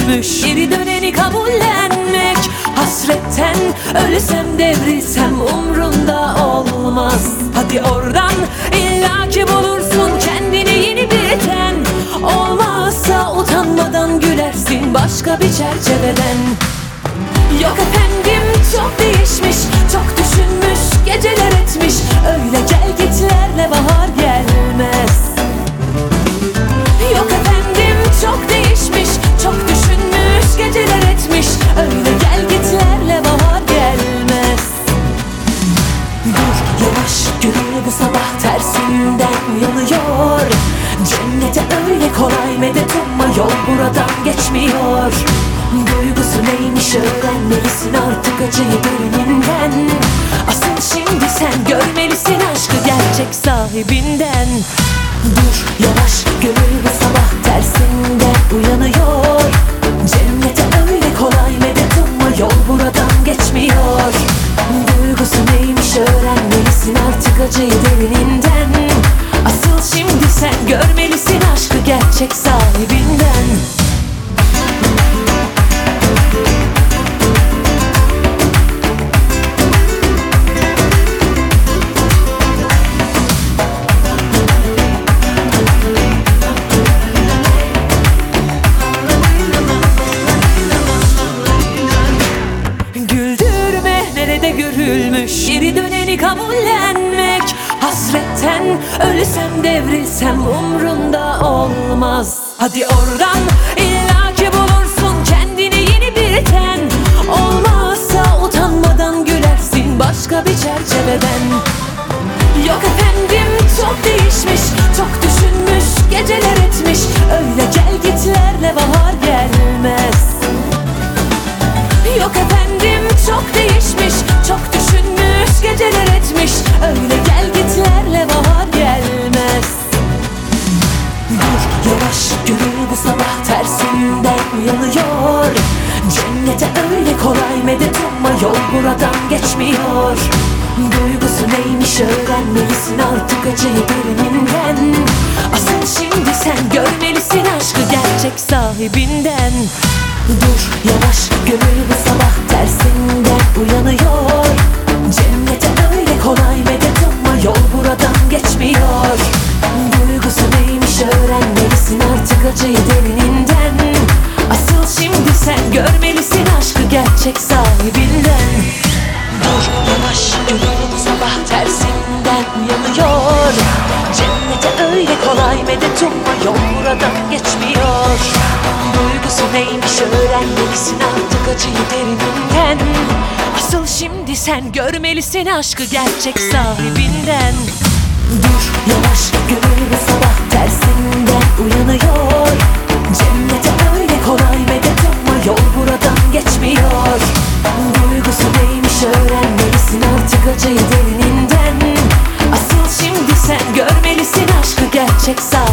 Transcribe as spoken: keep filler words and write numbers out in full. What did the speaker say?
görülmüş. Geri döneni kabullenmek, hasretten ölsem devrilsem umrunda olmaz. Hadi oradan illaki bulursun kendini yeni bir ten. Olmazsa utanmadan gülersin başka bir çerçeveden. Yok efendim çok değişmiş, çok düşünmüş, geceler etmiş. Öyle gel gitlerle bahar gelmez. Yok efendim çok değişmiş, çok düşünmüş, geceler etmiş. Öyle gel gitlerle bahar gelmez. Dur yavaş, gönül bu sabah tersinden uyanıyor. Cennete öyle kolay medet umma, yol buradan geçmiyor. Duygusu neymiş öğrenmelisin artık acıyı derininden. Asıl şimdi sen görmelisin aşkı gerçek sahibinden. Dur yavaş, gönül bu sabah tersinden uyanıyor. Cennete öyle kolay medet umma, yol buradan geçmiyor. Duygusu neymiş öğrenmelisin artık acıyı derininden. Asıl şimdi sen görmelisin aşkı gerçek sahibinden. Görülmüş, geri döneni kabullenmek, hasretten ölsem devrilsem umrunda olmaz. Hadi oradan illaki bulursun kendini yeni bir ten. Olmazsa utanmadan gülersin başka bir çerçeveden. Yok efendim çok değişmiş, çok düşünmüş, geceler etmiş. Öyle gel gitlerle bahar gelmez. Yok efendim çok değişmiş, çok düşünmüş, geceler etmiş. Öyle gel gitlerle bahar gelmez. Dur yavaş, gönül bu sabah tersinden uyanıyor. Cennete öyle kolay medet umma, yol buradan geçmiyor. Duygusu neymiş öğrenmelisin artık acıyı derininden. Asıl şimdi sen görmelisin aşkı gerçek sahibinden. Dur yavaş, gönül bu sabah tersinden uyanıyor. Cennete öyle kolay medet umma, yol buradan geçmiyor. Duygusu neymiş öğrenmelisin artık acıyı derininden. Asıl şimdi sen görmelisin aşkı gerçek sahibinden. Dur yavaş, gönül bu sabah tersinden uyanıyor. Cennete öyle kolay medet umma, yol buradan geçmiyor. Duygusu neymiş öğrenmelisin artık acıyı derininden. Asıl şimdi sen görmelisin aşkı gerçek sahibinden. Dur yavaş, gönül bu sabah tersinden uyanıyor. Cennete öyle kolay medet umma, yol buradan geçmiyor. Duygusu neymiş öğrenmelisin artık acıyı derininden. Asıl şimdi sen görmelisin aşkı gerçek sahibinden.